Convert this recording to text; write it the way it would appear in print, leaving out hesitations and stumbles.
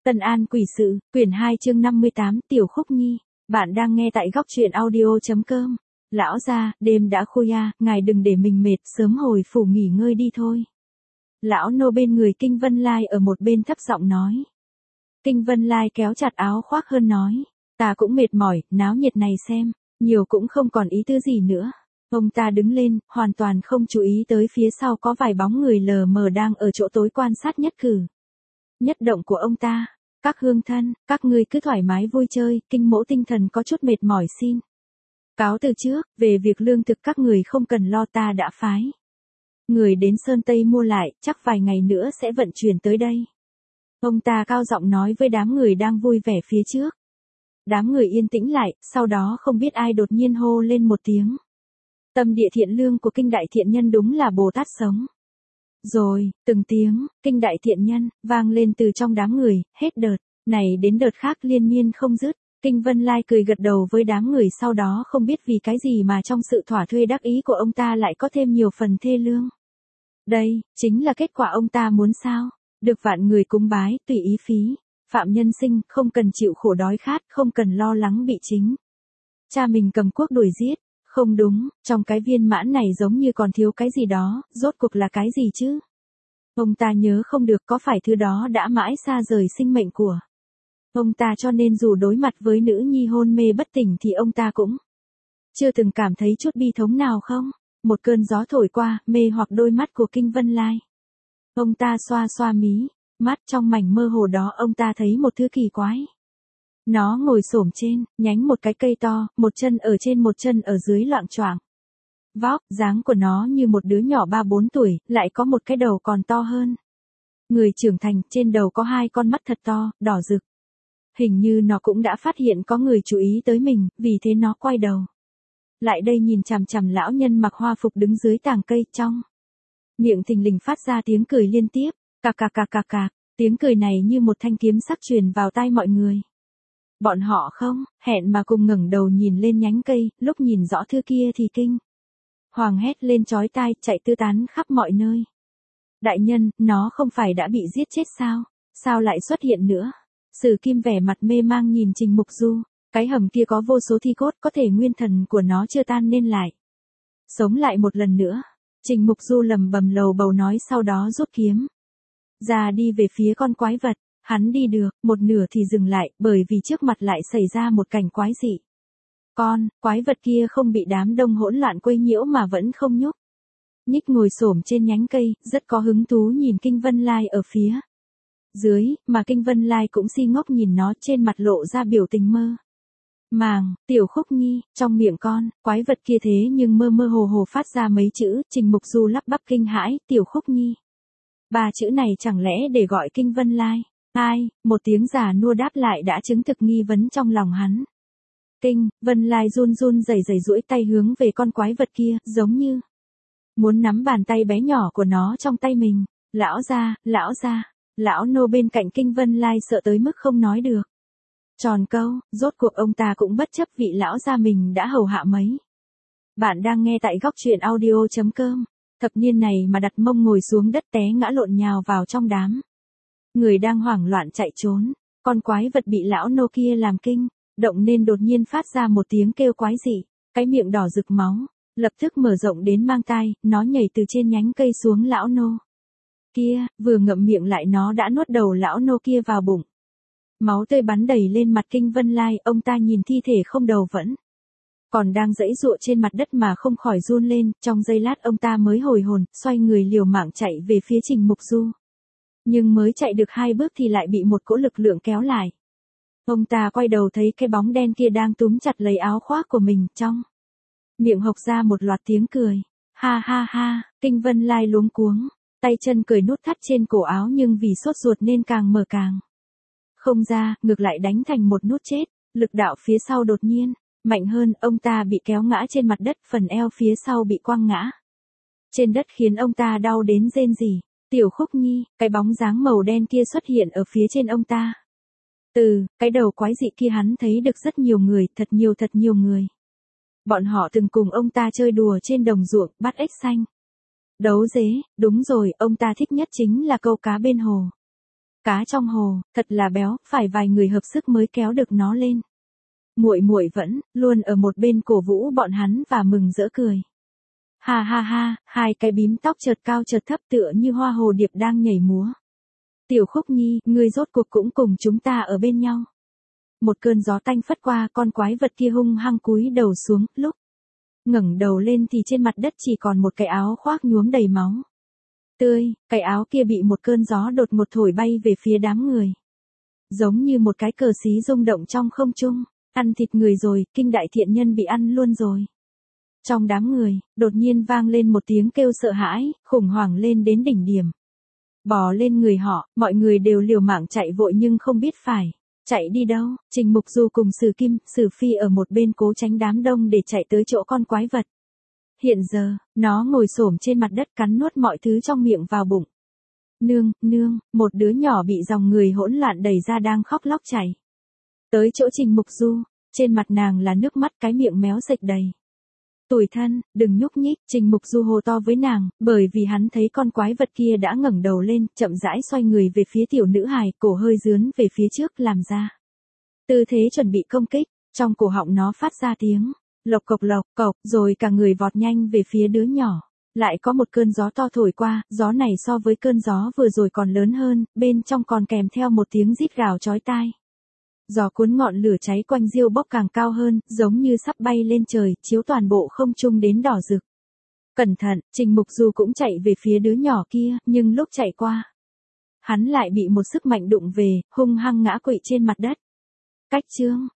Tân An Quỷ Sự, quyển 2 chương 58, Tiểu Khúc Nhi. Bạn đang nghe tại góc truyện audio.com. Lão gia, đêm đã khuya, ngài đừng để mình mệt, sớm hồi phủ nghỉ ngơi đi thôi. Lão nô bên người Kinh Vân Lai ở một bên thấp giọng nói. Kinh Vân Lai kéo chặt áo khoác hơn nói. Ta cũng mệt mỏi, náo nhiệt này xem, nhiều cũng không còn ý tư gì nữa. Ông ta đứng lên, hoàn toàn không chú ý tới phía sau có vài bóng người lờ mờ đang ở chỗ tối quan sát nhất cử nhất động của ông ta. Các hương thân, các ngươi cứ thoải mái vui chơi, Kinh mẫu tinh thần có chút mệt mỏi xin cáo từ trước, về việc lương thực các người không cần lo, ta đã phái người đến Sơn Tây mua lại, chắc vài ngày nữa sẽ vận chuyển tới đây. Ông ta cao giọng nói với đám người đang vui vẻ phía trước. Đám người yên tĩnh lại, sau đó không biết ai đột nhiên hô lên một tiếng. Tâm địa thiện lương của Kinh đại thiện nhân đúng là Bồ Tát sống. Rồi, từng tiếng, Kinh đại thiện nhân, vang lên từ trong đám người, hết đợt này đến đợt khác liên miên không dứt. Kinh Vân Lai cười gật đầu với đám người, sau đó không biết vì cái gì mà trong sự thỏa thuê đắc ý của ông ta lại có thêm nhiều phần thê lương. Đây, chính là kết quả ông ta muốn sao? Được vạn người cúng bái, tùy ý phí. Phạm nhân sinh, không cần chịu khổ đói khát, không cần lo lắng bị chính cha mình cầm cuốc đuổi giết. Không đúng, trong cái viên mãn này giống như còn thiếu cái gì đó, rốt cuộc là cái gì chứ? Ông ta nhớ không được, có phải thứ đó đã mãi xa rời sinh mệnh của ông ta, cho nên dù đối mặt với nữ nhi hôn mê bất tỉnh thì ông ta cũng chưa từng cảm thấy chút bi thống nào không? Một cơn gió thổi qua, mê hoặc đôi mắt của Kinh Vân Lai. Ông ta xoa xoa mí mắt, trong mảnh mơ hồ đó ông ta thấy một thứ kỳ quái. Nó ngồi xổm trên nhánh một cái cây to, một chân ở trên một chân ở dưới loạng choạng. Vóc dáng của nó như một đứa nhỏ 3-4 tuổi, lại có một cái đầu còn to hơn người trưởng thành, trên đầu có hai con mắt thật to, đỏ rực. Hình như nó cũng đã phát hiện có người chú ý tới mình, vì thế nó quay đầu lại đây nhìn chằm chằm lão nhân mặc hoa phục đứng dưới tàng cây, trong miệng thình lình phát ra tiếng cười liên tiếp, cạc cạc cạc cạc cạc. Tiếng cười này như một thanh kiếm sắc truyền vào tai mọi người. Bọn họ không hẹn mà cùng ngẩng đầu nhìn lên nhánh cây, lúc nhìn rõ thứ kia thì kinh hoàng hét lên chói tai, chạy tứ tán khắp mọi nơi. Đại nhân, nó không phải đã bị giết chết sao? Sao lại xuất hiện nữa? Sử Kim vẻ mặt mê mang nhìn Trình Mục Du. Cái hầm kia có vô số thi cốt, có thể nguyên thần của nó chưa tan nên lại sống lại một lần nữa. Trình Mục Du lầm bầm lầu bầu nói, sau đó rút kiếm ra đi về phía con quái vật. Hắn đi được một nửa thì dừng lại, bởi vì trước mặt lại xảy ra một cảnh quái dị. Con quái vật kia không bị đám đông hỗn loạn quấy nhiễu mà vẫn không nhúc nhích, ngồi xổm trên nhánh cây, rất có hứng thú nhìn Kinh Vân Lai ở phía dưới, mà Kinh Vân Lai cũng si ngốc nhìn nó, trên mặt lộ ra biểu tình mơ màng. Tiểu Khúc Nhi, trong miệng con quái vật kia thế nhưng mơ mơ hồ hồ phát ra mấy chữ. Trình Mục Du lắp bắp kinh hãi, Tiểu Khúc Nhi, ba chữ này chẳng lẽ để gọi Kinh Vân Lai? Ai? Một tiếng già nua đáp lại đã chứng thực nghi vấn trong lòng hắn. Kinh Vân Lai run run rẩy rẩy duỗi tay hướng về con quái vật kia, giống như muốn nắm bàn tay bé nhỏ của nó trong tay mình. Lão gia, lão gia. Lão nô bên cạnh Kinh Vân Lai sợ tới mức không nói được tròn câu. Rốt cuộc ông ta cũng bất chấp vị lão gia mình đã hầu hạ mấy. Bạn đang nghe tại góc truyện audio.com. Thập niên này mà đặt mông ngồi xuống đất té ngã lộn nhào vào trong đám người đang hoảng loạn chạy trốn. Con quái vật bị lão nô kia làm kinh động nên đột nhiên phát ra một tiếng kêu quái dị, cái miệng đỏ rực máu lập tức mở rộng đến mang tai. Nó nhảy từ trên nhánh cây xuống lão nô kia, vừa ngậm miệng lại nó đã nuốt đầu lão nô kia vào bụng. Máu tươi bắn đầy lên mặt Kinh Vân Lai, ông ta nhìn thi thể không đầu vẫn còn đang giãy giụa trên mặt đất mà không khỏi run lên. Trong giây lát ông ta mới hồi hồn, xoay người liều mạng chạy về phía Trình Mục Du. Nhưng mới chạy được 2 bước thì lại bị một cỗ lực lượng kéo lại. Ông ta quay đầu thấy cái bóng đen kia đang túm chặt lấy áo khoác của mình, trong miệng hộc ra một loạt tiếng cười. Ha ha ha. Kinh Vân Lai luống cuống, tay chân cởi nút thắt trên cổ áo, nhưng vì sốt ruột nên càng mở càng không ra, ngược lại đánh thành một nút chết. Lực đạo phía sau đột nhiên mạnh hơn, ông ta bị kéo ngã trên mặt đất, phần eo phía sau bị quăng ngã trên đất khiến ông ta đau đến rên rỉ. Tiểu Khúc Nhi, cái bóng dáng màu đen kia xuất hiện ở phía trên ông ta. Từ cái đầu quái dị kia hắn thấy được rất nhiều người, thật nhiều người. Bọn họ từng cùng ông ta chơi đùa trên đồng ruộng, bắt ếch xanh, đấu dế. Đúng rồi, ông ta thích nhất chính là câu cá bên hồ. Cá trong hồ, thật là béo, phải vài người hợp sức mới kéo được nó lên. Muội muội vẫn luôn ở một bên cổ vũ bọn hắn và mừng rỡ cười. Ha ha ha, hai cái bím tóc chợt cao chợt thấp tựa như hoa hồ điệp đang nhảy múa. Tiểu Khúc Nhi, ngươi rốt cuộc cũng cùng chúng ta ở bên nhau. Một cơn gió tanh phất qua, con quái vật kia hung hăng cúi đầu xuống, lúc ngẩng đầu lên thì trên mặt đất chỉ còn một cái áo khoác nhuốm đầy máu tươi, cái áo kia bị một cơn gió đột ngột thổi bay về phía đám người. Giống như một cái cờ xí rung động trong không trung, ăn thịt người rồi, Kinh đại thiện nhân bị ăn luôn rồi. Trong đám người, đột nhiên vang lên một tiếng kêu sợ hãi, khủng hoảng lên đến đỉnh điểm. Bò lên người họ, mọi người đều liều mạng chạy vội nhưng không biết phải chạy đi đâu. Trình Mục Du cùng Sử Kim, Sử Phi ở một bên cố tránh đám đông để chạy tới chỗ con quái vật. Hiện giờ, nó ngồi xổm trên mặt đất cắn nuốt mọi thứ trong miệng vào bụng. Nương, nương, một đứa nhỏ bị dòng người hỗn loạn đẩy ra đang khóc lóc chảy tới chỗ Trình Mục Du, trên mặt nàng là nước mắt, cái miệng méo sạch đầy. Tủi thân, đừng nhúc nhích, Trình Mục Du hô to với nàng, bởi vì hắn thấy con quái vật kia đã ngẩng đầu lên, chậm rãi xoay người về phía tiểu nữ hài, cổ hơi dướn về phía trước làm ra tư thế chuẩn bị công kích, trong cổ họng nó phát ra tiếng lộc cộc, rồi cả người vọt nhanh về phía đứa nhỏ. Lại có một cơn gió to thổi qua, gió này so với cơn gió vừa rồi còn lớn hơn, bên trong còn kèm theo một tiếng rít gào chói tai. Gió cuốn ngọn lửa cháy quanh diêu bốc càng cao hơn, giống như sắp bay lên trời, chiếu toàn bộ không trung đến đỏ rực. Cẩn thận, Trình Mục Du cũng chạy về phía đứa nhỏ kia, nhưng lúc chạy qua, hắn lại bị một sức mạnh đụng về, hung hăng ngã quỵ trên mặt đất. Cách chương